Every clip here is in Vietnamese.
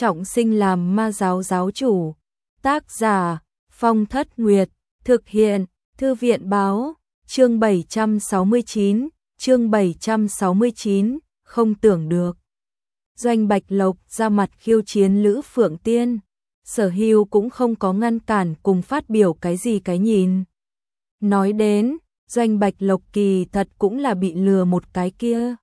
trọng sinh làm ma giáo giáo chủ. Tác giả Phong Thất Nguyệt. Thực hiện Thư viện Báo. Chương 769, không tưởng được. Doanh Bạch Lộc ra mặt khiêu chiến Lữ Phượng Tiên. Sở Hưu cũng không có ngăn cản cùng phát biểu cái gì cái nhìn. Nói đến, Doanh Bạch Lộc kỳ thật cũng là bị lừa một cái kia.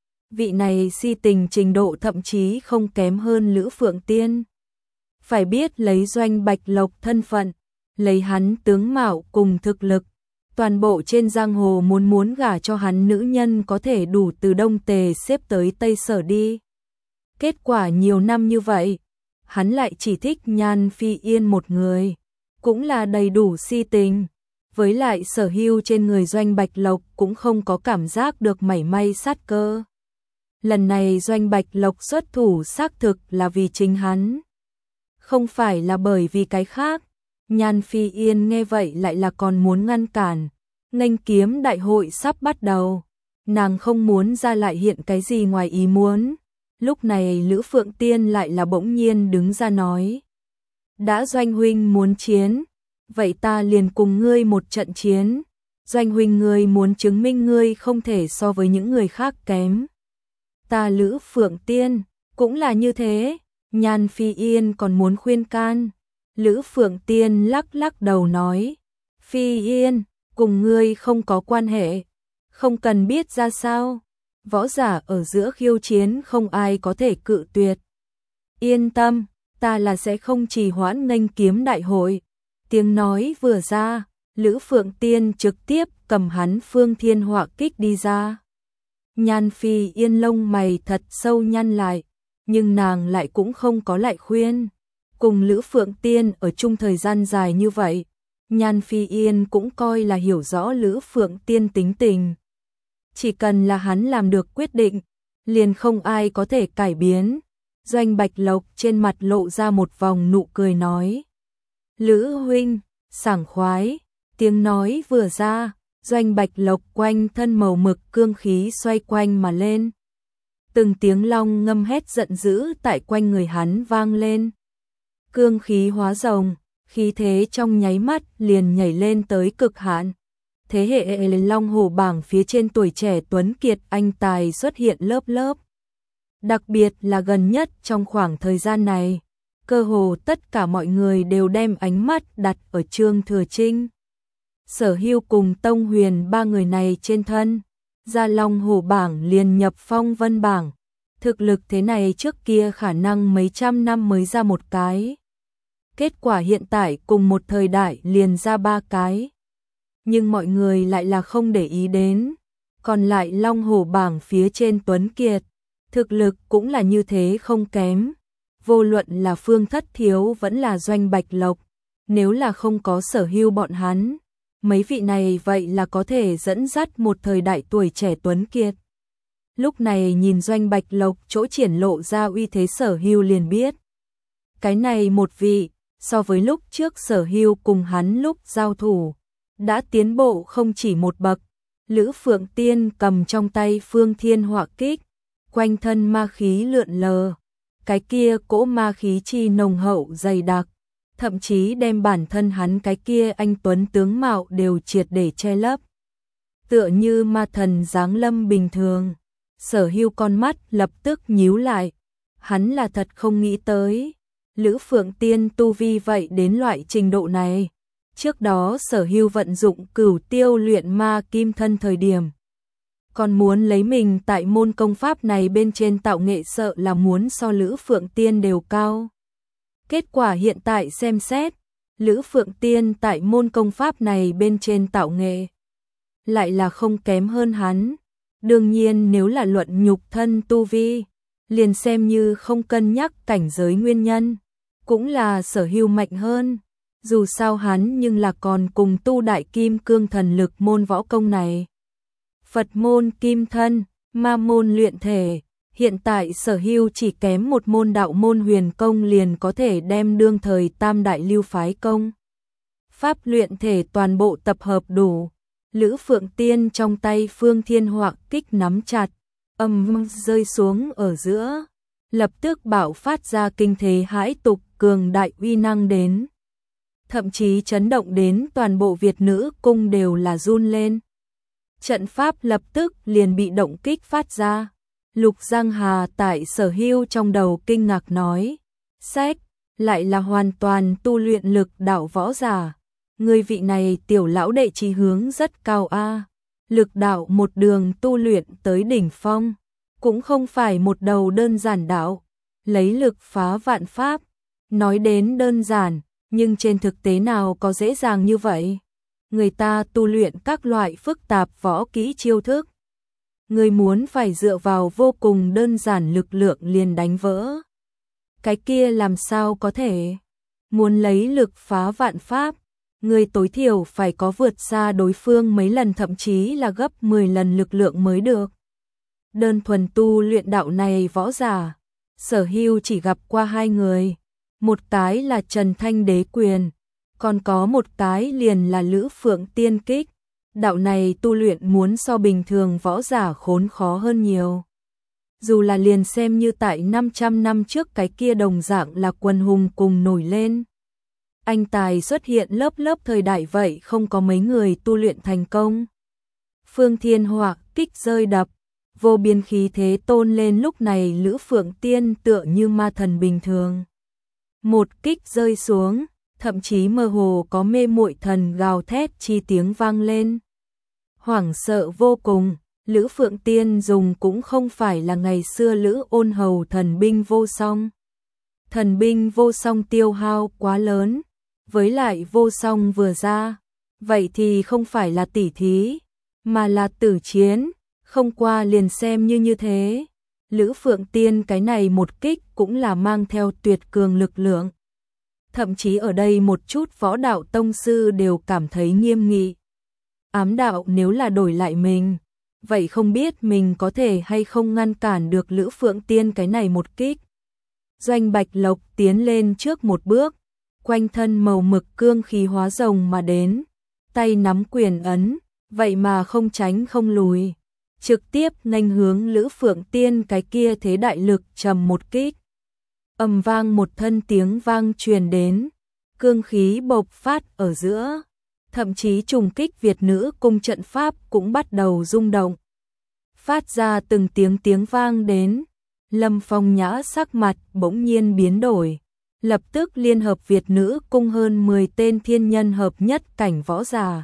Vị này si tình trình độ thậm chí không kém hơn Lữ Phượng Tiên. Phải biết lấy Doanh Bạch Lộc thân phận, lấy hắn tướng mạo cùng thực lực, toàn bộ trên giang hồ muốn gả cho hắn nữ nhân có thể đủ từ Đông Tề xếp tới Tây Sở đi. Kết quả nhiều năm như vậy, hắn lại chỉ thích Nhan Phi Yên một người, cũng là đầy đủ si tình. Với lại Sở Hưu trên người Doanh Bạch Lộc cũng không có cảm giác được mảy may sát cơ. Lần này Doanh Bạch Lộc xuất thủ xác thực là vì chính hắn, không phải là bởi vì cái khác. Nhan Phi Yên nghe vậy lại là còn muốn ngăn cản. Nghênh kiếm đại hội sắp bắt đầu, nàng không muốn ra lại hiện cái gì ngoài ý muốn. Lúc này Lữ Phượng Tiên lại là bỗng nhiên đứng ra nói: đã Doanh huynh muốn chiến, vậy ta liền cùng ngươi một trận chiến. Doanh huynh ngươi muốn chứng minh ngươi không thể so với những người khác kém. Ta Lữ Phượng Tiên cũng là như thế. Nhan Phi Yên còn muốn khuyên can. Lữ Phượng Tiên lắc đầu nói: Phi Yên, cùng ngươi không có quan hệ, không cần biết ra sao. Võ giả ở giữa khiêu chiến không ai có thể cự tuyệt. Yên tâm, ta là sẽ không trì hoãn nghênh kiếm đại hội. Tiếng nói vừa ra, Lữ Phượng Tiên trực tiếp cầm hắn Phương Thiên Họa Kích đi ra. Nhan Phi Yên lông mày thật sâu nhăn lại, nhưng nàng lại cũng không có lại khuyên. Cùng Lữ Phượng Tiên ở chung thời gian dài như vậy, Nhan Phi Yên cũng coi là hiểu rõ Lữ Phượng Tiên tính tình. Chỉ cần là hắn làm được quyết định, liền không ai có thể cải biến. Doanh Bạch Lộc trên mặt lộ ra một vòng nụ cười nói: Lữ huynh, sảng khoái. Tiếng nói vừa ra, Doanh Bạch Lộc quanh thân màu mực cương khí xoay quanh mà lên. Từng tiếng long ngâm hét giận dữ tại quanh người hắn vang lên. Cương khí hóa rồng, khí thế trong nháy mắt liền nhảy lên tới cực hạn. Thế hệ Long Hổ bảng phía trên tuổi trẻ tuấn kiệt anh tài xuất hiện lớp lớp. Đặc biệt là gần nhất trong khoảng thời gian này, cơ hồ tất cả mọi người đều đem ánh mắt đặt ở Trương Thừa Trinh, Sở Hưu cùng Tông Huyền ba người này trên thân. Ra Long Hổ bảng liền nhập Phong Vân bảng. Thực lực thế này trước kia khả năng mấy trăm năm mới ra một cái. Kết quả hiện tại cùng một thời đại liền ra ba cái. Nhưng mọi người lại là không để ý đến. Còn lại Long Hổ bảng phía trên tuấn kiệt, thực lực cũng là như thế không kém. Vô luận là Phương Thất Thiếu vẫn là Doanh Bạch Lộc, nếu là không có Sở Hưu bọn hắn, mấy vị này vậy là có thể dẫn dắt một thời đại tuổi trẻ tuấn kiệt. Lúc này nhìn Doanh Bạch Lộc chỗ triển lộ ra uy thế Sở Hưu liền biết. Cái này một vị, so với lúc trước Sở Hưu cùng hắn lúc giao thủ, đã tiến bộ không chỉ một bậc. Lữ Phượng Tiên cầm trong tay Phương Thiên Họa Kích, quanh thân ma khí lượn lờ. Cái kia cỗ ma khí chi nồng hậu dày đặc, thậm chí đem bản thân hắn cái kia anh tuấn tướng mạo đều triệt để che lấp. Tựa như ma thần giáng lâm bình thường. Sở Hưu con mắt lập tức nhíu lại. Hắn là thật không nghĩ tới Lữ Phượng Tiên tu vi vậy đến loại trình độ này. Trước đó Sở Hưu vận dụng Cửu Tiêu luyện ma kim thân thời điểm, còn muốn lấy mình tại môn công pháp này bên trên tạo nghệ sợ là muốn so Lữ Phượng Tiên đều cao. Kết quả hiện tại xem xét, Lữ Phượng Tiên tại môn công pháp này bên trên tạo nghệ lại là không kém hơn hắn. Đương nhiên nếu là luận nhục thân tu vi, liền xem như không cân nhắc cảnh giới nguyên nhân, cũng là Sở Hưu mạnh hơn. Dù sao hắn nhưng là còn cùng tu đại kim cương thần lực môn võ công này. Phật môn kim thân, ma môn luyện thể, hiện tại Sở Hưu chỉ kém một môn đạo môn huyền công liền có thể đem đương thời tam đại lưu phái công pháp luyện thể toàn bộ tập hợp đủ. Lữ Phượng Tiên trong tay Phương Thiên Họa Kích nắm chặt, rơi xuống ở giữa. lập tức bạo phát ra kinh thế hãi tục cường đại uy năng đến. Thậm chí chấn động đến toàn bộ Việt nữ cung đều là run lên. Trận pháp lập tức liền bị động kích phát ra. Lục Giang Hà tại Sở Hưu trong đầu kinh ngạc nói, sách, lại là hoàn toàn tu luyện lực đạo võ giả. Người vị này tiểu lão đệ chí hướng rất cao a. Lực đạo một đường tu luyện tới đỉnh phong, cũng không phải một đầu đơn giản đạo, lấy lực phá vạn pháp. Nói đến đơn giản, nhưng trên thực tế nào có dễ dàng như vậy. Người ta tu luyện các loại phức tạp võ kỹ chiêu thức. Người muốn phải dựa vào vô cùng đơn giản lực lượng liền đánh vỡ. Cái kia làm sao có thể? Muốn lấy lực phá vạn pháp, người tối thiểu phải có vượt xa đối phương mấy lần, thậm chí là gấp 10 lần lực lượng mới được. Đơn thuần tu luyện đạo này võ giả, Sở Hưu chỉ gặp qua hai người. Một cái là Trần Thanh Đế Quyền, còn có một cái liền là Lữ Phượng Tiên Kích. Đạo này tu luyện muốn so bình thường võ giả khốn khó hơn nhiều. Dù là liền xem như tại 500 năm trước cái kia đồng dạng là quần hùng cùng nổi lên. Anh tài xuất hiện lớp lớp thời đại vậy không có mấy người tu luyện thành công. Phương Thiên Họa kích rơi đập, vô biên khí thế tôn lên, lúc này Lữ Phượng Tiên tựa như ma thần bình thường. Một kích rơi xuống, thậm chí mơ hồ có mê muội thần gào thét chi tiếng vang lên. Hoảng sợ vô cùng, Lữ Phượng Tiên dùng cũng không phải là ngày xưa Lữ Ôn Hầu thần binh vô song. Thần binh vô song tiêu hao quá lớn, với lại vô song vừa ra, vậy thì không phải là tỉ thí, mà là tử chiến, không qua liền xem như thế. Lữ Phượng Tiên cái này một kích cũng là mang theo tuyệt cường lực lượng. Thậm chí ở đây một chút võ đạo tông sư đều cảm thấy nghiêm nghị. Ám đạo nếu là đổi lại mình, vậy không biết mình có thể hay không ngăn cản được Lữ Phượng Tiên cái này một kích. Doanh Bạch Lộc tiến lên trước một bước, quanh thân màu mực cương khí hóa rồng mà đến, tay nắm quyền ấn, vậy mà không tránh không lùi, trực tiếp nghênh hướng Lữ Phượng Tiên cái kia thế đại lực trầm một kích. Ầm vang một thân tiếng vang truyền đến, cương khí bộc phát ở giữa, thậm chí trùng kích Việt nữ cung trận pháp cũng bắt đầu rung động. Phát ra từng tiếng vang đến, Lâm Phong Nhã sắc mặt bỗng nhiên biến đổi, lập tức liên hợp Việt nữ cung hơn 10 tên thiên nhân hợp nhất cảnh võ giả,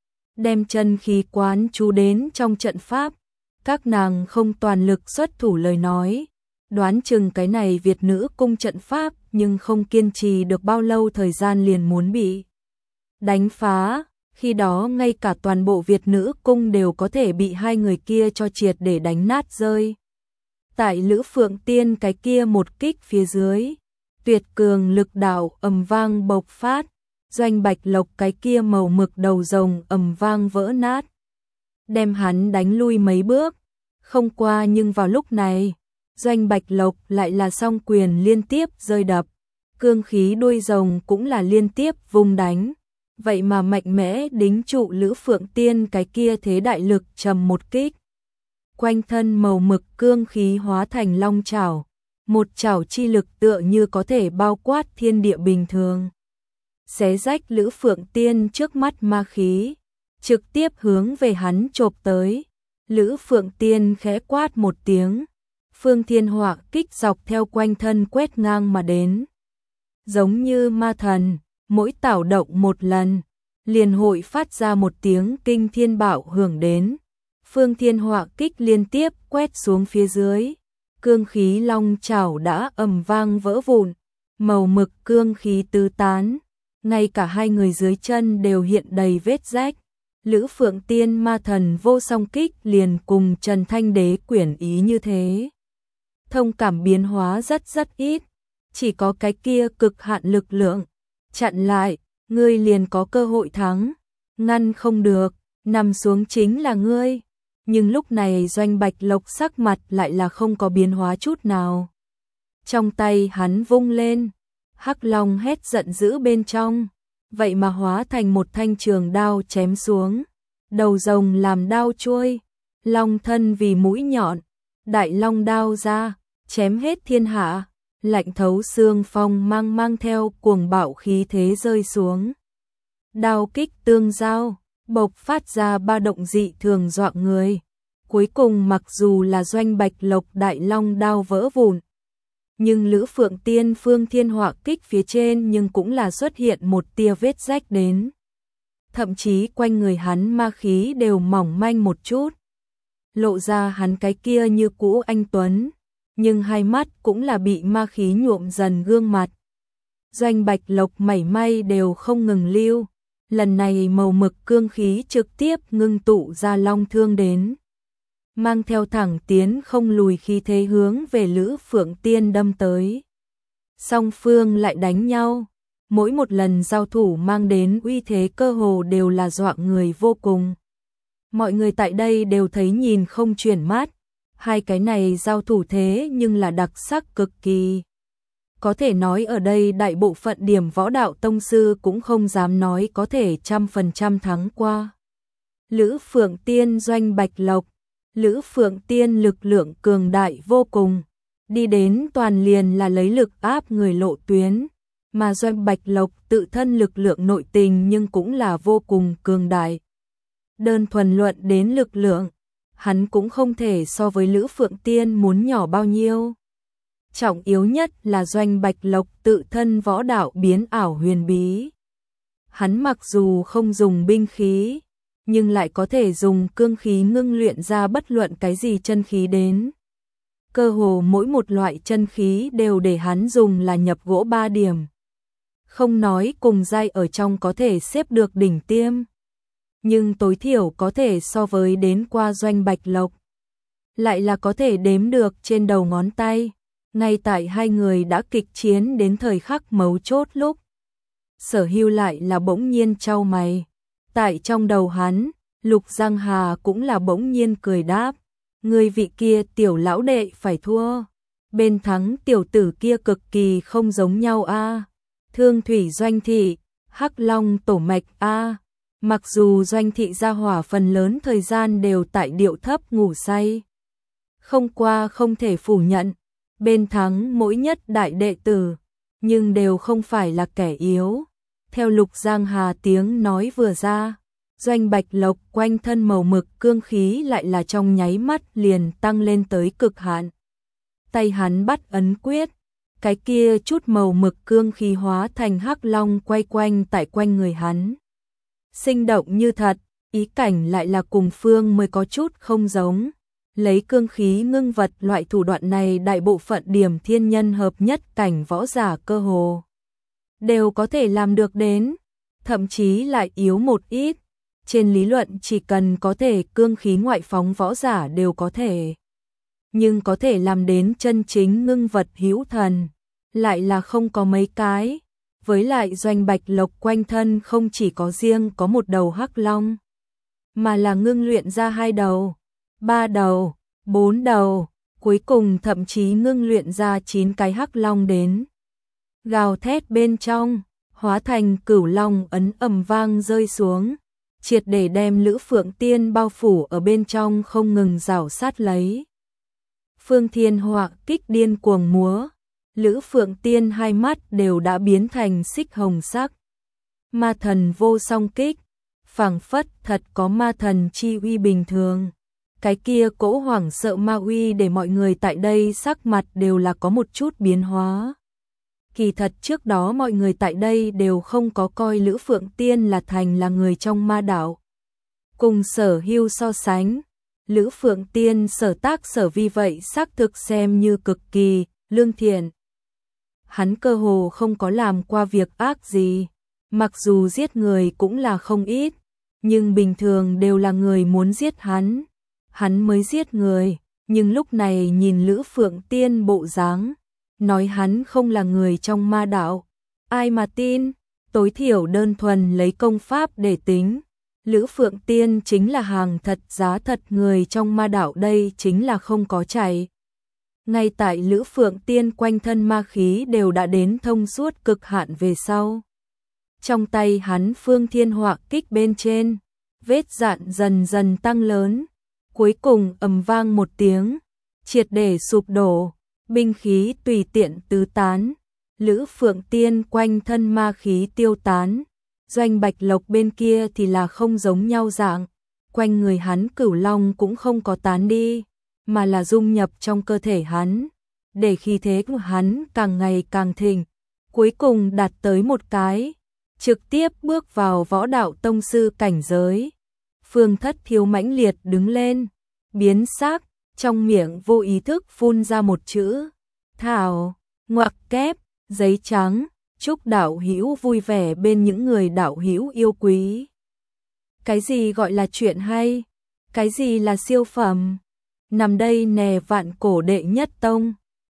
đem chân khí quán chú đến trong trận pháp. Các nàng không toàn lực xuất thủ lời nói, đoán chừng cái này Việt nữ cung trận pháp nhưng không kiên trì được bao lâu thời gian liền muốn bị đánh phá. Khi đó ngay cả toàn bộ Việt nữ cung đều có thể bị hai người kia cho triệt để đánh nát rơi. Tại Lữ Phượng Tiên cái kia một kích phía dưới, tuyệt cường lực đạo ầm vang bộc phát, Doanh Bạch Lộc cái kia màu mực đầu rồng ầm vang vỡ nát, đem hắn đánh lui mấy bước. Không qua nhưng vào lúc này, Doanh Bạch Lộc lại là song quyền liên tiếp rơi đập, cương khí đuôi rồng cũng là liên tiếp vung đánh. Vậy mà mạnh mẽ đính trụ Lữ Phượng Tiên cái kia thế đại lực trầm một kích. Quanh thân màu mực cương khí hóa thành long chảo, một chảo chi lực tựa như có thể bao quát thiên địa bình thường. Xé rách Lữ Phượng Tiên trước mắt ma khí, trực tiếp hướng về hắn chộp tới. Lữ Phượng Tiên khẽ quát một tiếng, Phương Thiên Họa kích dọc theo quanh thân quét ngang mà đến. Giống như ma thần, mỗi tảo động một lần, liền hội phát ra một tiếng kinh thiên bạo hưởng đến. Phương Thiên Họa kích liên tiếp quét xuống phía dưới, cương khí long chảo đã ầm vang vỡ vụn, màu mực cương khí tứ tán, ngay cả hai người dưới chân đều hiện đầy vết rách. Lữ Phượng Tiên ma thần vô song kích liền cùng Trần Thanh Đế Quyển ý như thế. Thông cảm biến hóa rất ít, chỉ có cái kia cực hạn lực lượng chặn lại, ngươi liền có cơ hội thắng, ngăn không được, nằm xuống chính là ngươi. Nhưng lúc này Doanh Bạch Lộc sắc mặt lại là không có biến hóa chút nào. Trong tay hắn vung lên, hắc long hét giận dữ bên trong, vậy mà hóa thành một thanh trường đao chém xuống, đầu rồng làm đao chuôi, long thân vì mũi nhọn, đại long đao ra, chém hết thiên hạ, lạnh thấu xương phong mang theo cuồng bạo khí thế rơi xuống. Đao kích tương giao, bộc phát ra ba động dị thường dọa người. Cuối cùng mặc dù là Doanh Bạch Lộc đại long đao vỡ vụn, nhưng Lữ Phượng Tiên Phương Thiên Họa kích phía trên nhưng cũng là xuất hiện một tia vết rách đến. Thậm chí quanh người hắn ma khí đều mỏng manh một chút, lộ ra hắn cái kia như cũ anh tuấn, nhưng hai mắt cũng là bị ma khí nhuộm dần gương mặt. Doanh Bạch Lộc mảy may đều không ngừng lưu, lần này màu mực cương khí trực tiếp ngưng tụ ra long thương đến, mang theo thẳng tiến không lùi khí thế hướng về Lữ Phượng Tiên đâm tới. Song phương lại đánh nhau, mỗi một lần giao thủ mang đến uy thế cơ hồ đều là dọa người vô cùng. Mọi người tại đây đều thấy nhìn không chuyển mắt, hai cái này giao thủ thế nhưng là đặc sắc cực kỳ. Có thể nói ở đây đại bộ phận điểm võ đạo tông sư cũng không dám nói có thể 100% thắng qua. Lữ Phượng Tiên Doanh Bạch Lộc, Lữ Phượng Tiên lực lượng cường đại vô cùng, đi đến toàn liền là lấy lực áp người lộ tuyến, mà Doanh Bạch Lộc tự thân lực lượng nội tình nhưng cũng là vô cùng cường đại. Đơn thuần luận đến lực lượng, hắn cũng không thể so với Lữ Phượng Tiên muốn nhỏ bao nhiêu. Trọng yếu nhất là Doanh Bạch Lộc tự thân võ đạo biến ảo huyền bí. Hắn mặc dù không dùng binh khí, nhưng lại có thể dùng cương khí ngưng luyện ra bất luận cái gì chân khí đến. Cơ hồ mỗi một loại chân khí đều để hắn dùng là nhập gỗ 3 điểm. Không nói cùng giai ở trong có thể xếp được đỉnh tiêm, nhưng tối thiểu có thể so với đến qua Doanh Bạch Lộc. Lại là có thể đếm được trên đầu ngón tay, ngay tại hai người đã kịch chiến đến thời khắc mấu chốt lúc. Sở Hưu lại là bỗng nhiên chau mày. Tại trong đầu hắn, Lục Giang Hà cũng là bỗng nhiên cười đáp, người vị kia tiểu lão đệ phải thua. Bên thắng tiểu tử kia cực kỳ không giống nhau a. Thương Thủy Doanh Thị, Hắc Long Tổ Mạch a. Mặc dù Doanh Thị gia hỏa phần lớn thời gian đều tại điệu thấp ngủ say. Không qua không thể phủ nhận, bên thắng mỗi nhất đại đệ tử, nhưng đều không phải là kẻ yếu. Theo Lục Giang Hà tiếng nói vừa ra, Doanh Bạch Lộc quanh thân màu mực cương khí lại là trong nháy mắt liền tăng lên tới cực hạn. Tay hắn bắt ấn quyết, cái kia chút màu mực cương khí hóa thành hắc long quay quanh tại quanh người hắn. Sinh động như thật, ý cảnh lại là cùng phương mới có chút không giống. Lấy cương khí ngưng vật loại thủ đoạn này đại bộ phận điểm thiên nhân hợp nhất cảnh võ giả cơ hồ đều có thể làm được đến, thậm chí lại yếu một ít. Trên lý luận chỉ cần có thể cương khí ngoại phóng võ giả đều có thể. Nhưng có thể làm đến chân chính ngưng vật hữu thần, lại là không có mấy cái. Với lại Doanh Bạch Lộc quanh thân không chỉ có riêng có một đầu hắc long, mà là ngưng luyện ra 2 đầu, 3 đầu, 4 đầu, cuối cùng thậm chí ngưng luyện ra 9 cái hắc long đến. Gào thét bên trong, hóa thành cửu long ấn ầm vang rơi xuống, triệt để đem Lữ Phượng Tiên bao phủ ở bên trong không ngừng rảo sát lấy. Phương Thiên Họa kích điên cuồng múa, Lữ Phượng Tiên hai mắt đều đã biến thành xích hồng sắc. Ma thần vô song kích, phảng phất thật có ma thần chi uy bình thường. Cái kia cỗ hoảng sợ ma uy để mọi người tại đây sắc mặt đều là có một chút biến hóa. Kỳ thật trước đó mọi người tại đây đều không có coi Lữ Phượng Tiên là thành là người trong ma đạo. Cùng Sở Hưu so sánh, Lữ Phượng Tiên sở tác sở vi vậy xác thực xem như cực kỳ lương thiện. Hắn cơ hồ không có làm qua việc ác gì, mặc dù giết người cũng là không ít, nhưng bình thường đều là người muốn giết hắn mới giết người, nhưng lúc này nhìn Lữ Phượng Tiên bộ dáng, nói hắn không là người trong ma đạo, ai mà tin, tối thiểu đơn thuần lấy công pháp để tính. Lữ Phượng Tiên chính là hàng thật giá thật người trong ma đạo đây chính là không có chạy. Ngay tại Lữ Phượng Tiên quanh thân ma khí đều đã đến thông suốt cực hạn về sau. Trong tay hắn Phương Thiên Họa kích bên trên, vết dạn dần dần tăng lớn, cuối cùng ầm vang một tiếng, triệt để sụp đổ, binh khí tùy tiện tứ tán, Lữ Phượng Tiên quanh thân ma khí tiêu tán, Doanh Bạch Lộc bên kia thì là không giống nhau dạng, quanh người hắn cửu long cũng không có tán đi, mà là dung nhập trong cơ thể hắn, để khí thế của hắn càng ngày càng thịnh, cuối cùng đạt tới một cái, trực tiếp bước vào võ đạo tông sư cảnh giới. Phương Thất Thiếu mãnh liệt đứng lên, biến sắc, trong miệng vô ý thức phun ra một chữ, thảo, ngoặc kép, giấy trắng, chúc đạo hữu vui vẻ bên những người đạo hữu yêu quý. Cái gì gọi là chuyện hay? Cái gì là siêu phẩm? Nằm đây nè vạn cổ đệ nhất tông.